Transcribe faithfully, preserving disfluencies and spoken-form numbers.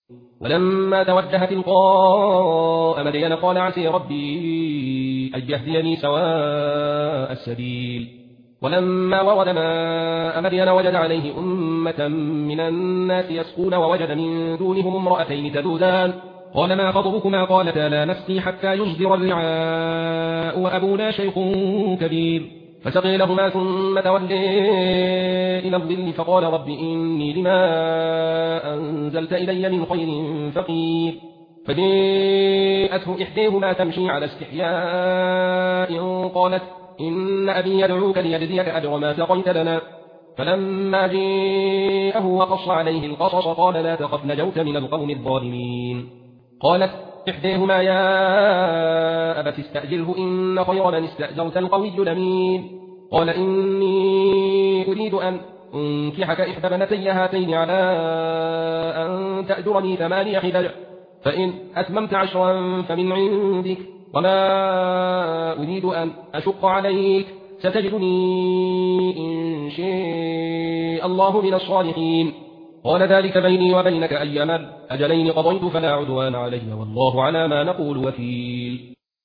ولما توجه تلقاء مدين قال عسى ربي أن يهديني سواء السبيل. ولما ورد ماء مدين وجد عليه أمة من الناس يسقون ووجد من دونهم امرأتين تذودان قال ما خطبكما قالتا لا نسقي حتى يصدر الرعاء وأبونا شيخ كبير فسقي لهما ثم تولي إلى الظل فقال رب إني لما أنزلت إلي من خير فقير. فجاءته إحداهما تمشي على استحياء قالت إن أبي يدعوك ليجزيك أجر ما سقيت لنا. فلما جاءه وقص عليه القصص قال لا تخف نجوت من القوم الظالمين. قالت إحداهما يا أبت استأجره إن خير من استأجرت القوي الأمين. قال إني أريد أن أنكحك إحدى بنتي هاتين على أن تأجرني ثماني حجج فإن أتممت عشرا فمن عندك وما أريد أن أشق عليك ستجدني إن شاء الله من الصالحين. قال ذلك بيني وبينك أيما الأجلين قضيت فلا عدوان علي والله على ما نقول وكيل.